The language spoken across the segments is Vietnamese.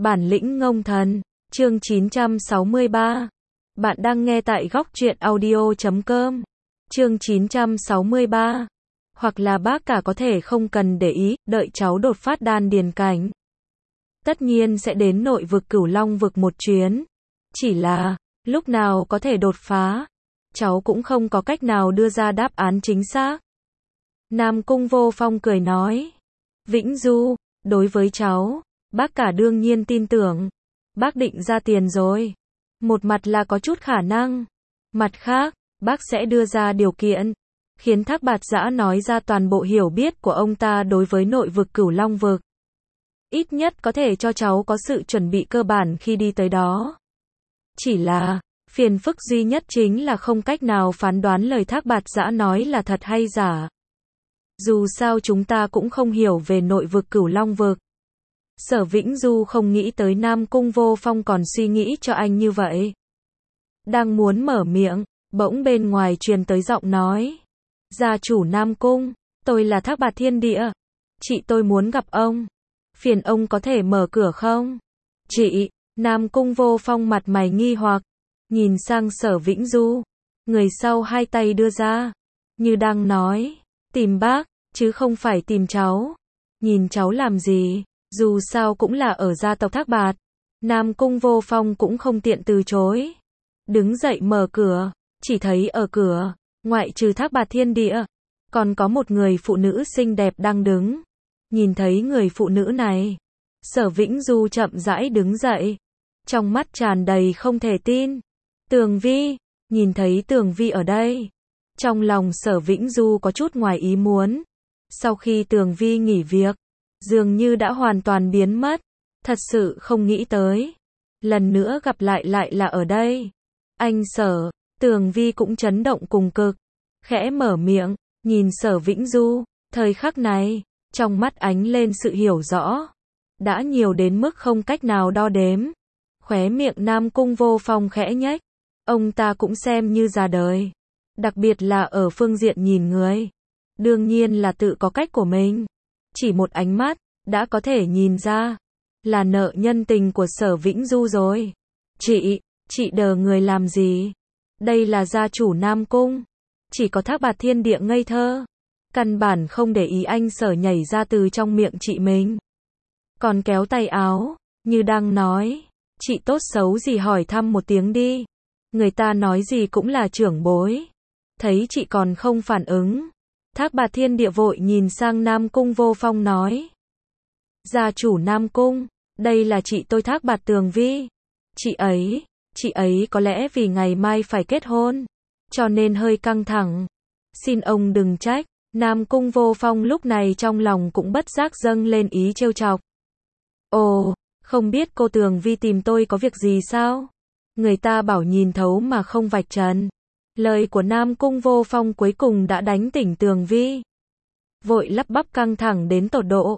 Bản lĩnh ngông thần, chương 963. Bạn đang nghe tại góc truyện audio.com. Chương 963. Hoặc là bác cả có thể không cần để ý, đợi cháu đột phát đan điền cảnh. Tất nhiên sẽ đến nội vực Cửu Long vực một chuyến. Chỉ là, lúc nào có thể đột phá, cháu cũng không có cách nào đưa ra đáp án chính xác. Nam Cung Vô Phong cười nói. Vĩnh Du, đối với cháu, bác cả đương nhiên tin tưởng. Bác định ra tiền rồi. Một mặt là có chút khả năng. Mặt khác, bác sẽ đưa ra điều kiện. Khiến Thác Bạt Giã nói ra toàn bộ hiểu biết của ông ta đối với nội vực Cửu Long vực. Ít nhất có thể cho cháu có sự chuẩn bị cơ bản khi đi tới đó. Chỉ là, phiền phức duy nhất chính là không cách nào phán đoán lời Thác Bạt Giã nói là thật hay giả. Dù sao chúng ta cũng không hiểu về nội vực Cửu Long vực. Sở Vĩnh Du không nghĩ tới Nam Cung Vô Phong còn suy nghĩ cho anh như vậy. Đang muốn mở miệng, bỗng bên ngoài truyền tới giọng nói. Gia chủ Nam Cung, tôi là Thác Bạt Thiên Địa. Chị tôi muốn gặp ông. Phiền ông có thể mở cửa không? Chị, Nam Cung Vô Phong mặt mày nghi hoặc, nhìn sang Sở Vĩnh Du. Người sau hai tay đưa ra, như đang nói, tìm bác, chứ không phải tìm cháu. Nhìn cháu làm gì? Dù sao cũng là ở gia tộc Thác Bạt. Nam Cung Vô Phong cũng không tiện từ chối. Đứng dậy mở cửa, chỉ thấy ở cửa, ngoại trừ Thác Bạt Thiên Địa, còn có một người phụ nữ xinh đẹp đang đứng. Nhìn thấy người phụ nữ này, Sở Vĩnh Du chậm rãi đứng dậy, trong mắt tràn đầy không thể tin. Tường Vi, nhìn thấy Tường Vi ở đây, trong lòng Sở Vĩnh Du có chút ngoài ý muốn. Sau khi Tường Vi nghỉ việc, dường như đã hoàn toàn biến mất, thật sự không nghĩ tới. Lần nữa gặp lại là ở đây. Anh Sở, Tường Vi cũng chấn động cùng cực, khẽ mở miệng, nhìn Sở Vĩnh Du, thời khắc này, trong mắt ánh lên sự hiểu rõ. Đã nhiều đến mức không cách nào đo đếm. Khóe miệng Nam Cung Vô Phong khẽ nhếch, ông ta cũng xem như già đời. Đặc biệt là ở phương diện nhìn người. Đương nhiên là tự có cách của mình. Chỉ một ánh mắt, đã có thể nhìn ra, là nợ nhân tình của Sở Vĩnh Du rồi. Chị đờ người làm gì? Đây là gia chủ Nam Cung. Chỉ có Thác Bạt Thiên Địa ngây thơ. Căn bản không để ý anh Sở nhảy ra từ trong miệng chị mình. Còn kéo tay áo, như đang nói, chị tốt xấu gì hỏi thăm một tiếng đi. Người ta nói gì cũng là trưởng bối. Thấy chị còn không phản ứng. Thác Bạt Thiên Địa vội nhìn sang Nam Cung Vô Phong nói. Gia chủ Nam Cung, đây là chị tôi Thác Bạt Tường Vi. Chị ấy có lẽ vì ngày mai phải kết hôn, cho nên hơi căng thẳng. Xin ông đừng trách. Nam Cung Vô Phong lúc này trong lòng cũng bất giác dâng lên ý trêu chọc. Ồ, không biết cô Tường Vi tìm tôi có việc gì sao? Người ta bảo nhìn thấu mà không vạch trần. Lời của Nam Cung Vô Phong cuối cùng đã đánh tỉnh Tường Vi. Vội lắp bắp căng thẳng đến tột độ.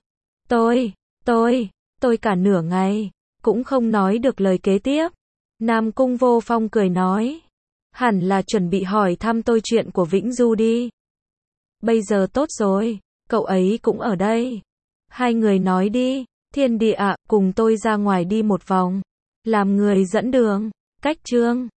Tôi cả nửa ngày, cũng không nói được lời kế tiếp. Nam Cung Vô Phong cười nói. Hẳn là chuẩn bị hỏi thăm tôi chuyện của Vĩnh Du đi. Bây giờ tốt rồi, cậu ấy cũng ở đây. Hai người nói đi, Thiên Địa ạ, cùng tôi ra ngoài đi một vòng. Làm người dẫn đường, cách chương.